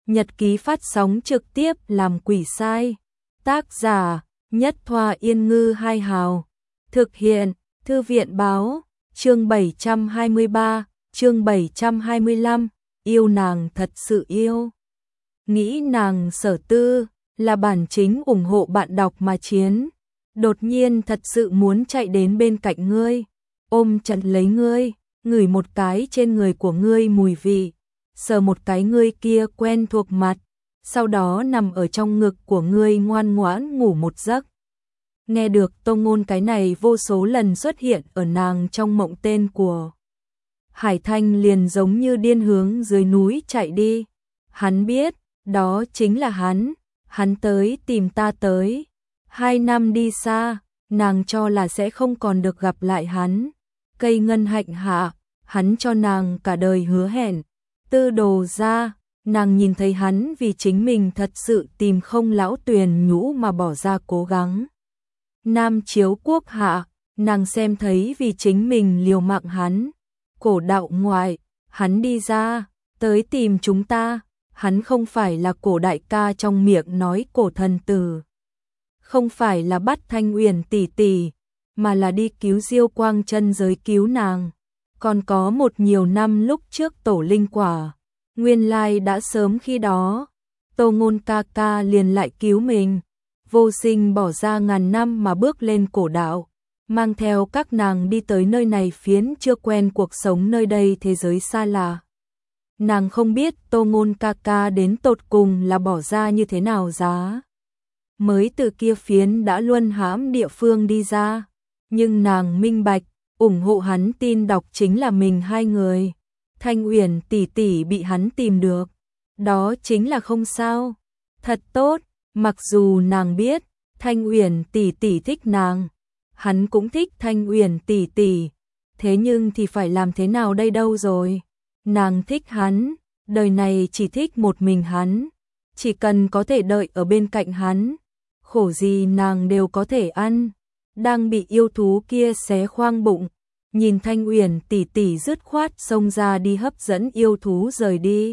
nhật ký phát sóng trực tiếp làm quỷ sai. Tác giả: Nhất Thoa Yên Ngư Hai Hào. Thực hiện: Thư viện báo. Chương 723, chương 725, yêu nàng thật sự yêu. Nghĩ nàng Sở Tư là bản chính ủng hộ bạn đọc mà chiến. Đột nhiên thật sự muốn chạy đến bên cạnh ngươi, ôm chặt lấy ngươi, ngửi một cái trên người của ngươi mùi vị, sờ một cái ngươi kia quen thuộc mặt, sau đó nằm ở trong ngực của ngươi ngoan ngoãn ngủ một giấc. Nghe được Tô Ngôn cái này vô số lần xuất hiện ở nàng trong mộng tên của Hải Thanh liền giống như điên hướng dưới núi chạy đi. Hắn biết, đó chính là hắn tới tìm ta tới. 2 năm đi xa, nàng cho là sẽ không còn được gặp lại hắn. Cây ngân hạnh hạ, hắn cho nàng cả đời hứa hẹn. Tư đồ ra, nàng nhìn thấy hắn vì chính mình thật sự tìm không lão tuyền nhũ mà bỏ ra cố gắng. Nam chiếu quốc hạ, nàng xem thấy vì chính mình liều mạng hắn. Cổ đạo ngoại, hắn đi ra, tới tìm chúng ta. Hắn không phải là cổ đại ca trong miệng nói cổ thần tử, không phải là bắt Thanh Uyển tỷ tỷ, mà là đi cứu Diêu Quang Chân giới cứu nàng. Còn có một nhiều năm lúc trước tổ linh quả, nguyên lai đã sớm khi đó, Tô Ngôn ca ca liền lại cứu mình. Vô Sinh bỏ ra ngàn năm mà bước lên cổ đạo, mang theo các nàng đi tới nơi này phiến chưa quen cuộc sống nơi đây thế giới xa lạ. Nàng không biết Tô Ngôn ca ca đến tột cùng là bỏ ra như thế nào giá. Mới từ kia phiến đã luân hãm địa phương đi ra, nhưng nàng minh bạch, ủng hộ hắn tin đọc chính là mình hai người. Thanh Uyển tỷ tỷ bị hắn tìm được, đó chính là không sao. Thật tốt, mặc dù nàng biết Thanh Uyển tỷ tỷ thích nàng, hắn cũng thích Thanh Uyển tỷ tỷ, thế nhưng thì phải làm thế nào đây đâu rồi? Nàng thích hắn, đời này chỉ thích một mình hắn, chỉ cần có thể đợi ở bên cạnh hắn, khổ gì nàng đều có thể ăn. Đang bị yêu thú kia xé khoang bụng, nhìn Thanh Uyển tỷ tỷ dứt khoát xông ra đi hấp dẫn yêu thú rời đi.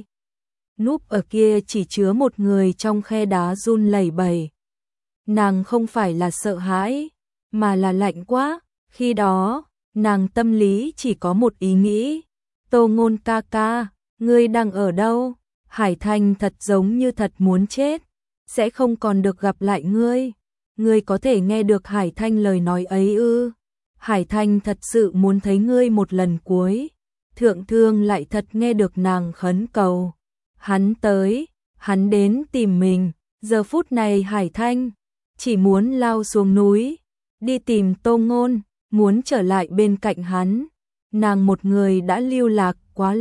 Núp ở kia chỉ chứa một người trong khe đá run lẩy bẩy. Nàng không phải là sợ hãi, mà là lạnh quá. Khi đó, nàng tâm lý chỉ có một ý nghĩ. Tô Ngôn ca ca, ngươi đang ở đâu? Hải Thanh thật giống như thật muốn chết, sẽ không còn được gặp lại ngươi. Ngươi có thể nghe được Hải Thanh lời nói ấy ư? Hải Thanh thật sự muốn thấy ngươi một lần cuối. Thượng Thương lại thật nghe được nàng khấn cầu. Hắn tới, hắn đến tìm mình. Giờ phút này Hải Thanh chỉ muốn lao xuống núi, đi tìm Tô Ngôn, muốn trở lại bên cạnh hắn. Nàng một người đã lưu lạc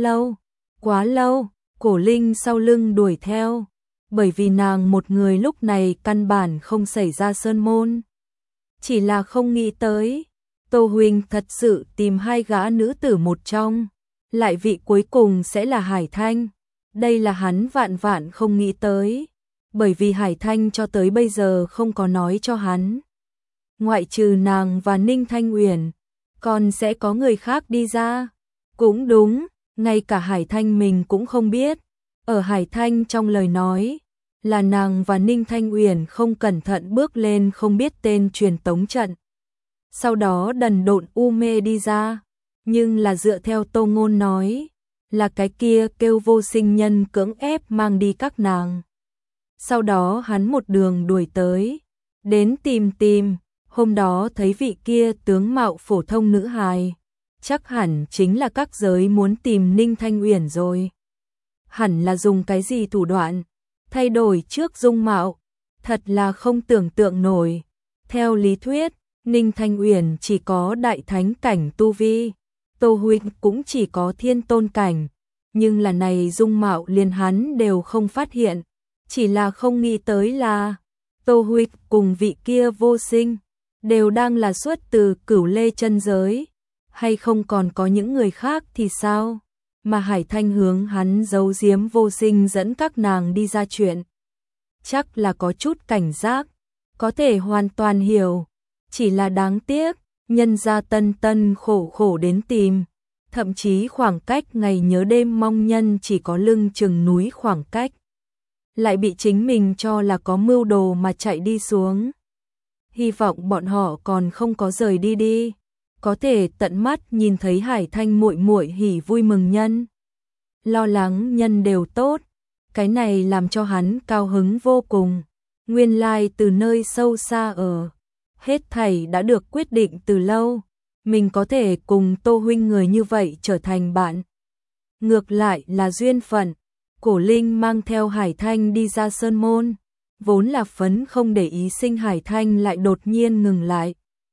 quá lâu, Cổ Linh sau lưng đuổi theo, bởi vì nàng một người lúc này căn bản không xảy ra sơn môn. Chỉ là không nghĩ tới, Tô huynh thật sự tìm hai gã nữ tử một trong, lại vị cuối cùng sẽ là Hải Thanh. Đây là hắn vạn vạn không nghĩ tới, bởi vì Hải Thanh cho tới bây giờ không có nói cho hắn. Ngoại trừ nàng và Ninh Thanh Uyển, còn sẽ có người khác đi ra. Cũng đúng, ngay cả Hải Thanh mình cũng không biết. Ở Hải Thanh trong lời nói, là nàng và Ninh Thanh Uyển không cẩn thận bước lên không biết tên truyền tống trận. Sau đó đần độn u mê đi ra, nhưng là dựa theo Tô Ngôn nói, là cái kia kêu Vô Sinh nhân cưỡng ép mang đi các nàng. Sau đó hắn một đường đuổi tới, đến tìm, hôm đó thấy vị kia tướng mạo phổ thông nữ hài, chắc hẳn chính là các giới muốn tìm Ninh Thanh Uyển rồi. Hẳn là dùng cái gì thủ đoạn, thay đổi trước dung mạo, thật là không tưởng tượng nổi. Theo lý thuyết, Ninh Thanh Uyển chỉ có đại thánh cảnh tu vi, Tô huynh cũng chỉ có thiên tôn cảnh, nhưng là này dung mạo liền hắn đều không phát hiện, chỉ là không nghĩ tới là Tô huynh cùng vị kia Vô Sinh đều đang là xuất từ Cửu Lê chân giới, hay không còn có những người khác thì sao? Mà Hải Thanh hướng hắn giấu giếm Vô Sinh dẫn các nàng đi ra chuyện, chắc là có chút cảnh giác, có thể hoàn toàn hiểu, chỉ là đáng tiếc, nhân gia tân khổ đến tìm, thậm chí khoảng cách ngày nhớ đêm mong nhân chỉ có lưng chừng núi khoảng cách. lại bị chính mình cho là có mưu đồ mà chạy đi xuống. Hy vọng bọn họ còn không có rời đi, có thể tận mắt nhìn thấy Hải Thanh muội muội hỉ vui mừng nhân. Lo lắng nhân đều tốt, cái này làm cho hắn cao hứng vô cùng. Nguyên lai từ nơi sâu xa hết thảy đã được quyết định từ lâu, mình có thể cùng Tô huynh người như vậy trở thành bạn. Ngược lại là duyên phận, Cổ Linh mang theo Hải Thanh đi ra sơn môn, vốn là phấn không để ý sinh Hải Thanh lại đột nhiên ngừng lại.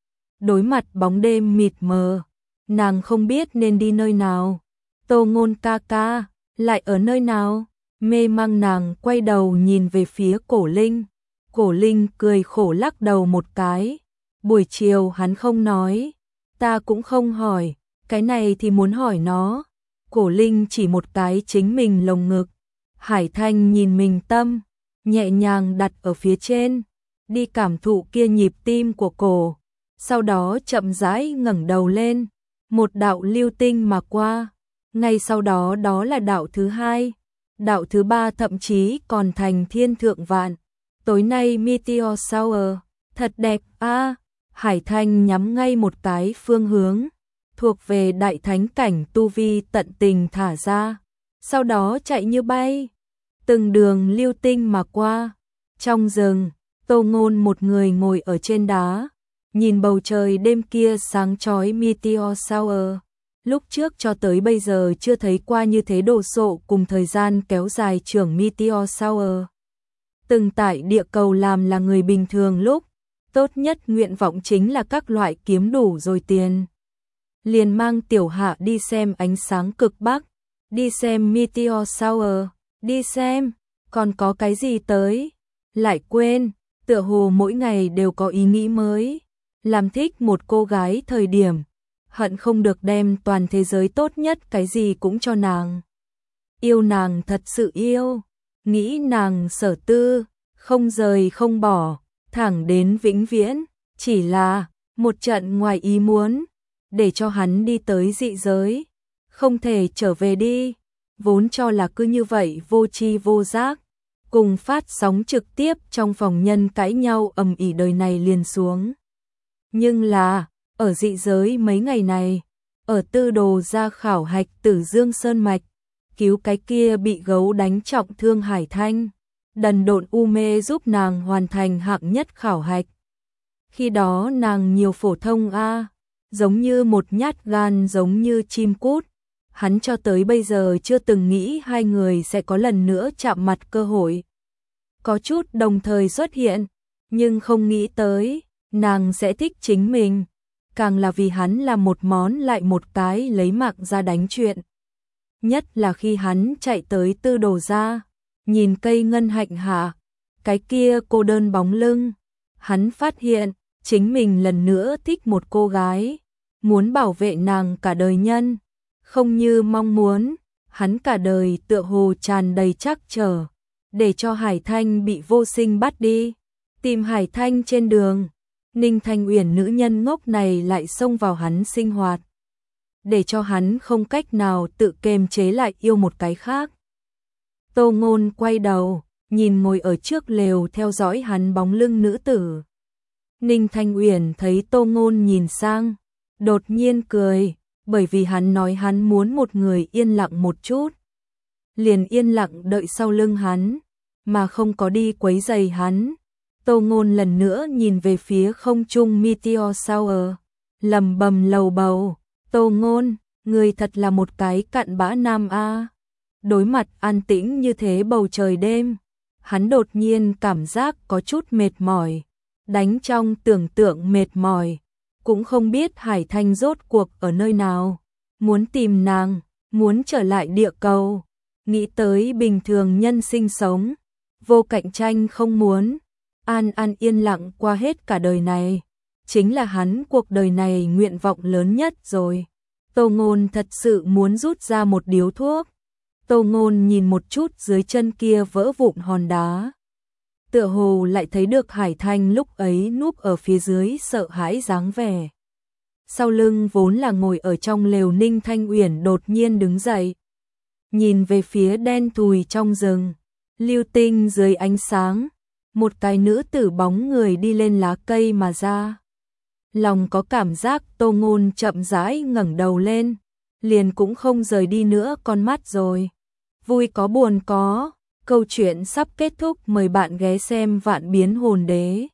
Đối mặt bóng đêm mịt mờ, nàng không biết nên đi nơi nào. Tô Ngôn ca ca, lại ở nơi nào? Mê mang nàng quay đầu nhìn về phía Cổ Linh. Cổ Linh cười khổ lắc đầu một cái. Buổi chiều hắn không nói, ta cũng không hỏi, cái này thì muốn hỏi nó. Cổ Linh chỉ một cái chính mình lồng ngực. Hải Thanh nhìn mình tâm, nhẹ nhàng đặt ở phía trên, đi cảm thụ kia nhịp tim của cổ. Sau đó chậm rãi ngẩng đầu lên, một đạo lưu tinh mà qua. Ngay sau đó đó là đạo thứ hai, đạo thứ ba thậm chí còn thành thiên thượng vạn. Tối nay Meteor Shower, thật đẹp a. Hải Thanh nhắm ngay một cái phương hướng, thuộc về đại thánh cảnh tu vi tận tình thả ra, sau đó chạy như bay, từng đường lưu tinh mà qua. Trong rừng, Tô Ngôn một người ngồi ở trên đá, nhìn bầu trời đêm kia sáng chói Meteor Shower. Lúc trước cho tới bây giờ chưa thấy qua như thế đồ sộ cùng thời gian kéo dài trưởng Meteor Shower. Từng tại địa cầu làm là người bình thường lúc, tốt nhất nguyện vọng chính là các loại kiếm đủ rồi tiền. Liền mang tiểu hạ đi xem ánh sáng cực Bắc, đi xem Meteor Shower, đi xem, còn có cái gì tới, lại quên, tựa hồ mỗi ngày đều có ý nghĩ mới. Làm thích một cô gái thời điểm, hận không được đem toàn thế giới tốt nhất cái gì cũng cho nàng. Yêu nàng thật sự yêu, nghĩ nàng sở tư, không rời không bỏ, thẳng đến vĩnh viễn, chỉ là một trận ngoài ý muốn, để cho hắn đi tới dị giới, không thể trở về đi, vốn cho là cứ như vậy vô tri vô giác, cùng phát sóng trực tiếp trong phòng nhân cãi nhau ầm ĩ đời này liền xuống. Nhưng là, ở dị giới mấy ngày này, ở Tư Đồ ra khảo hạch Tử Dương Sơn Mạch, cứu cái kia bị gấu đánh trọng thương Hải Thanh, đần độn u mê giúp nàng hoàn thành hạng nhất khảo hạch. Khi đó nàng nhiều phổ thông giống như một nhát gan giống như chim cút, hắn cho tới bây giờ chưa từng nghĩ hai người sẽ có lần nữa chạm mặt cơ hội. Có chút đồng thời xuất hiện, nhưng không nghĩ tới, nàng sẽ thích chính mình, càng là vì hắn là một món lại một cái lấy mạng ra đánh chuyện. Nhất là khi hắn chạy tới Tư Đồ ra, nhìn cây ngân hạnh hạ, cái kia cô đơn bóng lưng, hắn phát hiện chính mình lần nữa thích một cô gái, muốn bảo vệ nàng cả đời nhân, không như mong muốn, hắn cả đời tựa hồ tràn đầy trắc trở, để cho Hải Thanh bị vô sinh bắt đi. Tìm Hải Thanh trên đường, Ninh Thanh Uyển nữ nhân ngốc này lại xông vào hắn sinh hoạt, để cho hắn không cách nào tự kiềm chế lại yêu một cái khác. Tô Ngôn quay đầu, nhìn ngồi ở trước lều theo dõi hắn bóng lưng nữ tử. Ninh Thanh Uyển thấy Tô Ngôn nhìn sang, đột nhiên cười, bởi vì hắn nói hắn muốn một người yên lặng một chút. Liền yên lặng đợi sau lưng hắn, mà không có đi quấy rầy hắn. Tô Ngôn lần nữa nhìn về phía không trung Meteor Shower, lầm bầm lầu bầu, Tô Ngôn, người thật là một cái cặn bã nam a. Đối mặt an tĩnh như thế bầu trời đêm, hắn đột nhiên cảm giác có chút mệt mỏi, đánh trong tưởng tượng mệt mỏi, cũng không biết Hải Thanh rốt cuộc ở nơi nào, muốn tìm nàng, muốn trở lại địa cầu, nghĩ tới bình thường nhân sinh sống, vô cạnh tranh không muốn, an an yên lặng qua hết cả đời này, chính là hắn cuộc đời này nguyện vọng lớn nhất rồi. Tô Ngôn thật sự muốn rút ra một điếu thuốc. Tô Ngôn nhìn một chút dưới chân kia vỡ vụn hòn đá, tựa hồ lại thấy được Hải Thanh lúc ấy núp ở phía dưới sợ hãi dáng vẻ. Sau lưng vốn là ngồi ở trong lều Ninh Thanh Uyển đột nhiên đứng dậy, nhìn về phía đen thùi trong rừng, Lưu tinh dưới ánh sáng, một cái nữ tử bóng người đi lên lá cây mà ra. Lòng có cảm giác Tô Ngôn chậm rãi ngẩng đầu lên, liền cũng không rời đi nữa con mắt rồi. Vui có buồn có, câu chuyện sắp kết thúc, mời bạn ghé xem Vạn Biến Hồn Đế.